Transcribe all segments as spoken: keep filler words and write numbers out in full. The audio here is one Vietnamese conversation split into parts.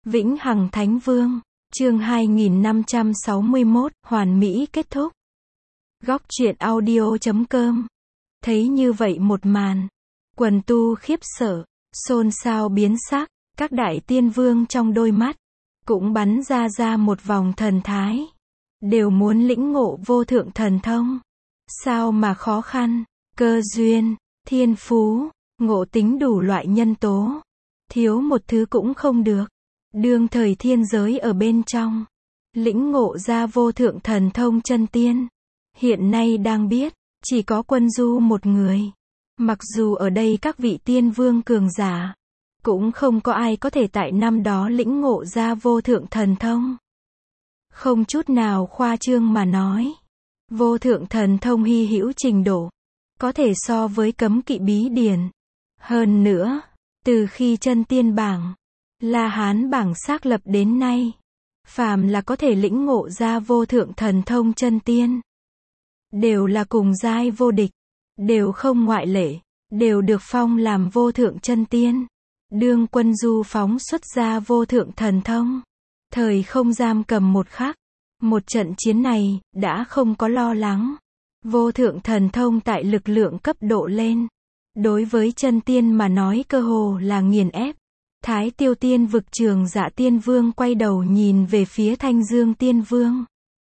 Vĩnh Hằng Thánh Vương, chương hai nghìn năm trăm sáu mươi mốt, hoàn mỹ kết thúc. Góc truyện audio chấm com. Thấy như vậy một màn, quần tu khiếp sợ, xôn xao biến sắc, các đại tiên vương trong đôi mắt cũng bắn ra ra một vòng thần thái, đều muốn lĩnh ngộ vô thượng thần thông. Sao mà khó khăn, cơ duyên, thiên phú, ngộ tính đủ loại nhân tố, thiếu một thứ cũng không được. Đương thời thiên giới ở bên trong, lĩnh ngộ ra vô thượng thần thông chân tiên, hiện nay đang biết, chỉ có Quân Du một người. Mặc dù ở đây các vị tiên vương cường giả, cũng không có ai có thể tại năm đó lĩnh ngộ ra vô thượng thần thông. Không chút nào khoa trương mà nói, vô thượng thần thông hy hữu trình độ, có thể so với cấm kỵ bí điển. Hơn nữa, từ khi chân tiên bảng, La Hán bảng xác lập đến nay, phàm là có thể lĩnh ngộ ra vô thượng thần thông chân tiên, đều là cùng giai vô địch, đều không ngoại lệ, đều được phong làm vô thượng chân tiên. Đương Quân Du phóng xuất ra vô thượng thần thông, thời không giam cầm một khắc, một trận chiến này, đã không có lo lắng. Vô thượng thần thông tại lực lượng cấp độ lên, đối với chân tiên mà nói cơ hồ là nghiền ép. Thái Tiêu Tiên Vực Trường Dạ Tiên Vương quay đầu nhìn về phía Thanh Dương Tiên Vương,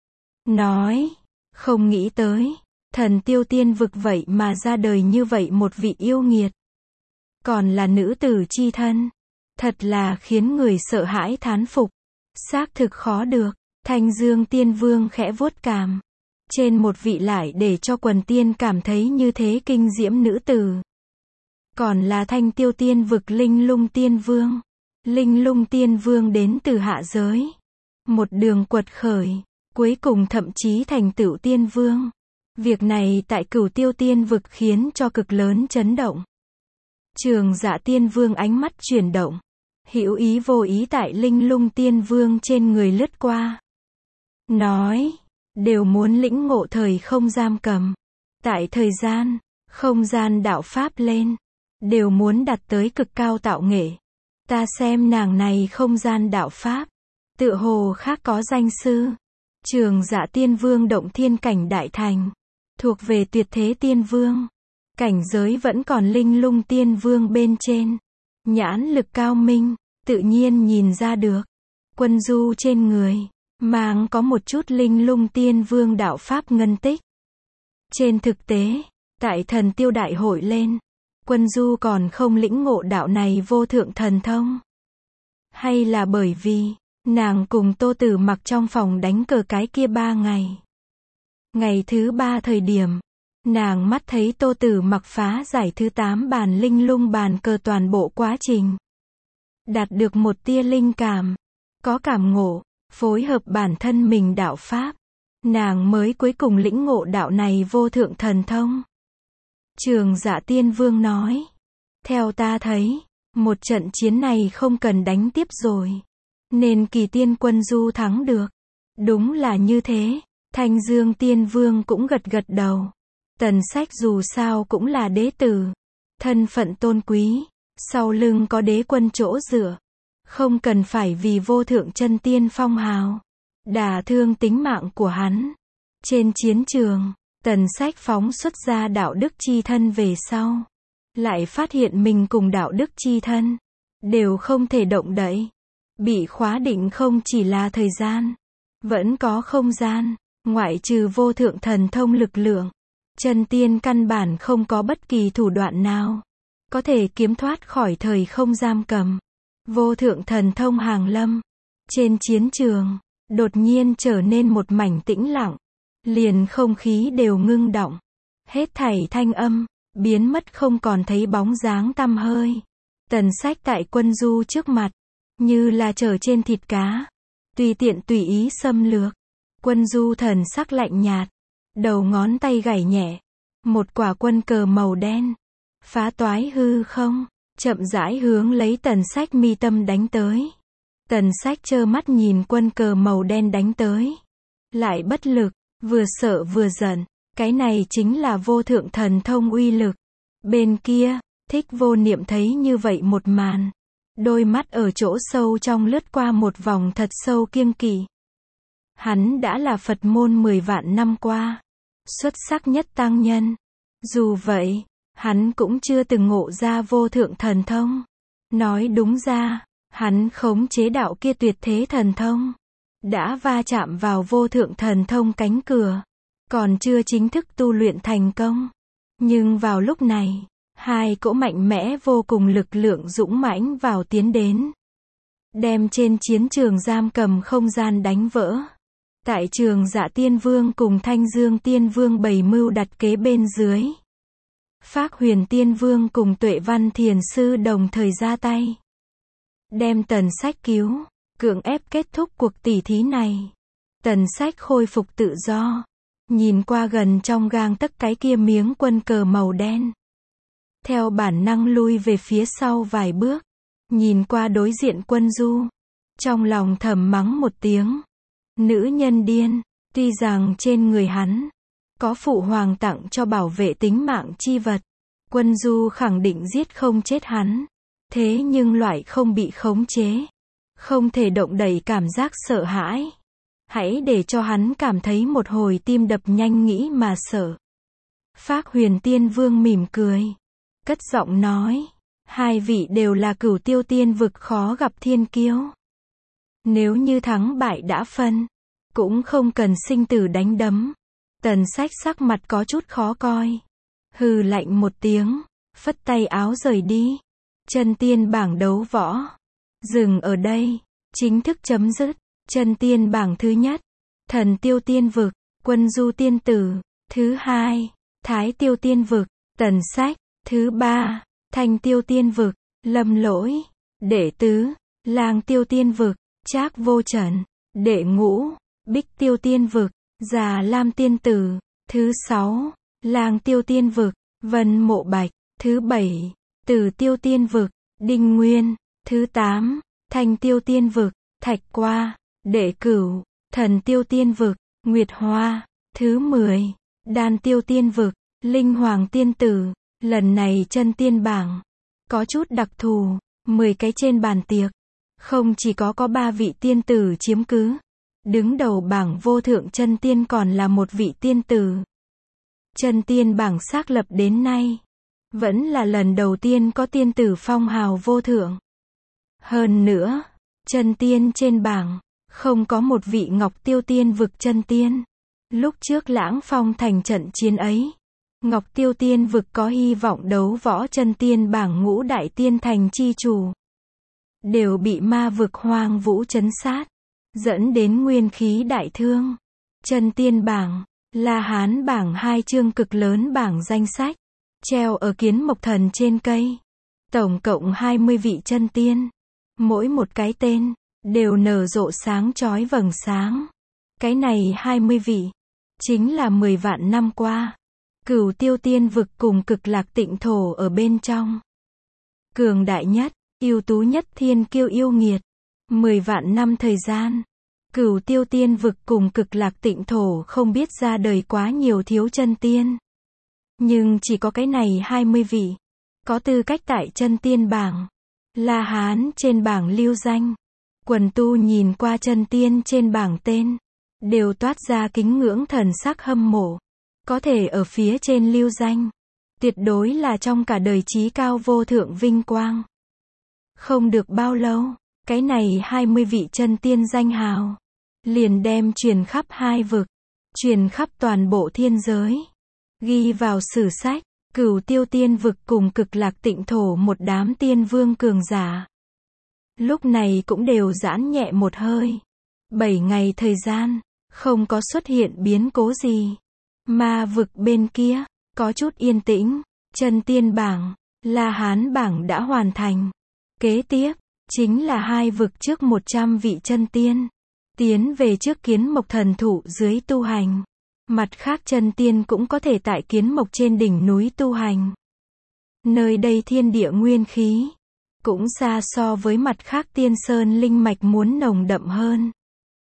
nói, không nghĩ tới, thần Tiêu Tiên Vực vậy mà ra đời như vậy một vị yêu nghiệt, còn là nữ tử chi thân, thật là khiến người sợ hãi thán phục, xác thực khó được. Thanh Dương Tiên Vương khẽ vuốt cằm, trên một vị lại để cho quần tiên cảm thấy như thế kinh diễm nữ tử, còn là Thanh Tiêu Tiên Vực Linh Lung Tiên Vương. Linh Lung Tiên Vương đến từ hạ giới, một đường quật khởi, cuối cùng thậm chí thành tựu tiên vương. Việc này tại Cửu Tiêu Tiên Vực khiến cho cực lớn chấn động. Trường Dạ Tiên Vương ánh mắt chuyển động, hữu ý vô ý tại Linh Lung Tiên Vương trên người lướt qua, nói, đều muốn lĩnh ngộ thời không giam cầm, tại thời gian, không gian đạo pháp lên, đều muốn đạt tới cực cao tạo nghệ. Ta xem nàng này không gian đạo pháp, tựa hồ khác có danh sư. Trường Dạ Tiên Vương động thiên cảnh đại thành, thuộc về tuyệt thế tiên vương, cảnh giới vẫn còn Linh Lung Tiên Vương bên trên. Nhãn lực cao minh, tự nhiên nhìn ra được, Quân Du trên người mang có một chút Linh Lung Tiên Vương đạo pháp ngân tích. Trên thực tế, tại Thần Tiêu Đại hội lên, Quân Du còn không lĩnh ngộ đạo này vô thượng thần thông. Hay là bởi vì, nàng cùng Tô Tử Mặc trong phòng đánh cờ cái kia ba ngày. Ngày thứ ba thời điểm, nàng mắt thấy Tô Tử Mặc phá giải thứ tám bàn linh lung bàn cờ toàn bộ quá trình. Đạt được một tia linh cảm, có cảm ngộ, phối hợp bản thân mình đạo pháp, nàng mới cuối cùng lĩnh ngộ đạo này vô thượng thần thông. Trường Dạ Tiên Vương nói, theo ta thấy, một trận chiến này không cần đánh tiếp rồi, nên Kỳ Tiên Quân Du thắng được. Đúng là như thế. Thanh Dương Tiên Vương cũng gật gật đầu. Tần Sách dù sao cũng là đế tử, thân phận tôn quý, sau lưng có đế quân chỗ dựa, không cần phải vì vô thượng chân tiên phong hào đả thương tính mạng của hắn. Trên chiến trường, Tần Sách phóng xuất ra đạo đức chi thân về sau, lại phát hiện mình cùng đạo đức chi thân đều không thể động đậy, bị khóa định không chỉ là thời gian, vẫn có không gian, ngoại trừ vô thượng thần thông lực lượng, chân tiên căn bản không có bất kỳ thủ đoạn nào có thể kiếm thoát khỏi thời không giam cầm. Vô thượng thần thông hàng lâm, trên chiến trường đột nhiên trở nên một mảnh tĩnh lặng, liền không khí đều ngưng động, hết thảy thanh âm biến mất không còn thấy bóng dáng tăm hơi. Tần Sách tại Quân Du trước mặt, như là trở trên thịt cá, tùy tiện tùy ý xâm lược. Quân Du thần sắc lạnh nhạt, đầu ngón tay gảy nhẹ, một quả quân cờ màu đen, phá toái hư không, chậm rãi hướng lấy Tần Sách mi tâm đánh tới. Tần Sách trơ mắt nhìn quân cờ màu đen đánh tới, lại bất lực, vừa sợ vừa giận. Cái này chính là vô thượng thần thông uy lực. Bên kia, Thích Vô Niệm thấy như vậy một màn, Đôi mắt ở chỗ sâu trong lướt qua một vòng thật sâu kiêng kỵ. Hắn đã là Phật môn mười vạn năm qua, xuất sắc nhất tăng nhân. Dù vậy, hắn cũng chưa từng ngộ ra vô thượng thần thông. Nói đúng ra, hắn khống chế đạo kia tuyệt thế thần thông, đã va chạm vào vô thượng thần thông cánh cửa, còn chưa chính thức tu luyện thành công. Nhưng vào lúc này, hai cỗ mạnh mẽ vô cùng lực lượng dũng mãnh vào tiến đến, đem trên chiến trường giam cầm không gian đánh vỡ. Tại Trường Dạ Tiên Vương cùng Thanh Dương Tiên Vương bày mưu đặt kế bên dưới, Phác Huyền Tiên Vương cùng Tuệ Văn Thiền Sư đồng thời ra tay, đem Tần Sách cứu, cưỡng ép kết thúc cuộc tỉ thí này. Tần Sách khôi phục tự do, nhìn qua gần trong gang tấc cái kia miếng quân cờ màu đen, theo bản năng lui về phía sau vài bước, nhìn qua đối diện Quân Du, trong lòng thầm mắng một tiếng. Nữ nhân điên, tuy rằng trên người hắn có phụ hoàng tặng cho bảo vệ tính mạng chi vật, Quân Du khẳng định giết không chết hắn. Thế nhưng loại không bị khống chế, không thể động đậy cảm giác sợ hãi, hãy để cho hắn cảm thấy một hồi tim đập nhanh nghĩ mà sợ. Phác Huyền Tiên Vương mỉm cười, cất giọng nói, hai vị đều là Cửu Tiêu Tiên vực khó gặp thiên kiêu. Nếu như thắng bại đã phân, cũng không cần sinh tử đánh đấm. Tần Sách sắc mặt có chút khó coi, hừ lạnh một tiếng, phất tay áo rời đi. Chân tiên bảng đấu võ dừng ở đây, chính thức chấm dứt. Chân tiên bảng thứ nhất, Thần Tiêu Tiên vực, Quân Du tiên tử. Thứ hai, Thái Tiêu Tiên vực, Tần Sách. Thứ ba, Thanh Tiêu Tiên vực, Lâm Lỗi. Đệ tứ, Lang Tiêu Tiên vực, Trác Vô Trần. Đệ ngũ, Bích Tiêu Tiên vực, Già Lam Tiên tử. Thứ sáu, Lang Tiêu Tiên vực, Vân Mộ Bạch. Thứ bảy, Tử Tiêu Tiên vực, Đinh Nguyên. Thứ tám, Thanh Tiêu Tiên vực, Thạch Qua. Đệ cửu, Thần Tiêu Tiên vực, Nguyệt Hoa. Thứ mười, Đan Tiêu Tiên vực, Linh Hoàng Tiên tử. Lần này chân tiên bảng có chút đặc thù, mười cái trên bàn tiệc, không chỉ có có ba vị tiên tử chiếm cứ, đứng đầu bảng vô thượng chân tiên còn là một vị tiên tử. Chân tiên bảng xác lập đến nay, vẫn là lần đầu tiên có tiên tử phong hào vô thượng. Hơn nữa, chân tiên trên bảng, không có một vị Ngọc Tiêu Tiên vực chân tiên. Lúc trước Lãng Phong thành trận chiến ấy, Ngọc Tiêu Tiên vực có hy vọng đấu võ chân tiên bảng ngũ đại tiên thành chi chủ, đều bị ma vực Hoang Vũ trấn sát, dẫn đến nguyên khí đại thương. Chân tiên bảng, La Hán bảng hai chương cực lớn bảng danh sách, treo ở Kiến Mộc Thần trên cây. Tổng cộng hai mươi vị chân tiên, mỗi một cái tên đều nở rộ sáng chói vầng sáng. Cái này hai mươi vị, chính là mười vạn năm qua, Cửu Tiêu Tiên vực cùng Cực Lạc Tịnh thổ ở bên trong. Cường đại nhất, ưu tú nhất thiên kiêu yêu nghiệt. mười vạn năm thời gian, Cửu Tiêu Tiên vực cùng Cực Lạc Tịnh thổ không biết ra đời quá nhiều thiếu chân tiên. Nhưng chỉ có cái này hai mươi vị, có tư cách tại chân tiên bảng. La Hán trên bảng lưu danh. Quần tu nhìn qua chân tiên trên bảng tên, đều toát ra kính ngưỡng thần sắc hâm mộ. Có thể ở phía trên lưu danh, tuyệt đối là trong cả đời chí cao vô thượng vinh quang. Không được bao lâu, cái này hai mươi vị chân tiên danh hào, liền đem truyền khắp hai vực, truyền khắp toàn bộ thiên giới. Ghi vào sử sách, Cửu Tiêu Tiên vực cùng Cực Lạc Tịnh thổ một đám tiên vương cường giả. Lúc này cũng đều giãn nhẹ một hơi. Bảy ngày thời gian, không có xuất hiện biến cố gì. Ma vực bên kia, có chút yên tĩnh. Chân tiên bảng, La Hán bảng đã hoàn thành. Kế tiếp, chính là hai vực trước một trăm vị chân tiên. Tiến về trước Kiến Mộc Thần thụ dưới tu hành. Mặt khác chân tiên cũng có thể tại Kiến Mộc trên đỉnh núi tu hành. Nơi đây thiên địa nguyên khí cũng xa so với mặt khác tiên sơn linh mạch muốn nồng đậm hơn.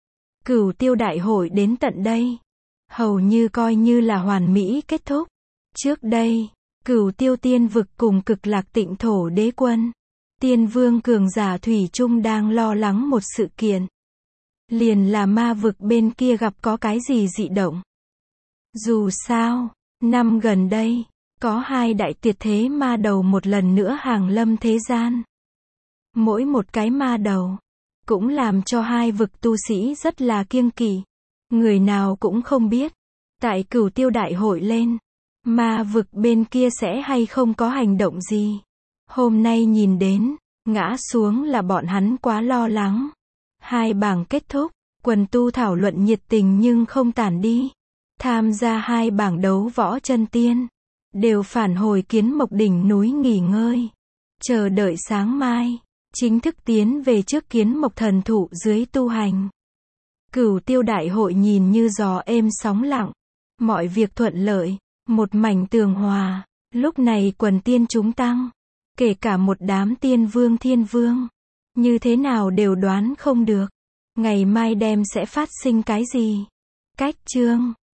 Cửu Tiêu đại hội đến tận đây, hầu như coi như là hoàn mỹ kết thúc. Trước đây, Cửu Tiêu Tiên vực cùng Cực Lạc Tịnh thổ đế quân Tiên vương cường giả thủy chung đang lo lắng một sự kiện. Liền là ma vực bên kia gặp có cái gì dị động. Dù sao, năm gần đây, có hai đại tuyệt thế ma đầu một lần nữa hàng lâm thế gian. Mỗi một cái ma đầu, cũng làm cho hai vực tu sĩ rất là kiêng kỵ. Người nào cũng không biết, tại Cửu Tiêu đại hội lên, ma vực bên kia sẽ hay không có hành động gì. Hôm nay nhìn đến, ngã xuống là bọn hắn quá lo lắng. Hai bảng kết thúc, quần tu thảo luận nhiệt tình nhưng không tản đi. Tham gia hai bảng đấu võ chân tiên, đều phản hồi Kiến Mộc đỉnh núi nghỉ ngơi. Chờ đợi sáng mai, chính thức tiến về trước Kiến Mộc thần thụ dưới tu hành. Cửu Tiêu đại hội nhìn như gió êm sóng lặng. Mọi việc thuận lợi, một mảnh tường hòa. Lúc này quần tiên chúng tăng, kể cả một đám tiên vương thiên vương, như thế nào đều đoán không được. Ngày mai đêm sẽ phát sinh cái gì. Cách chương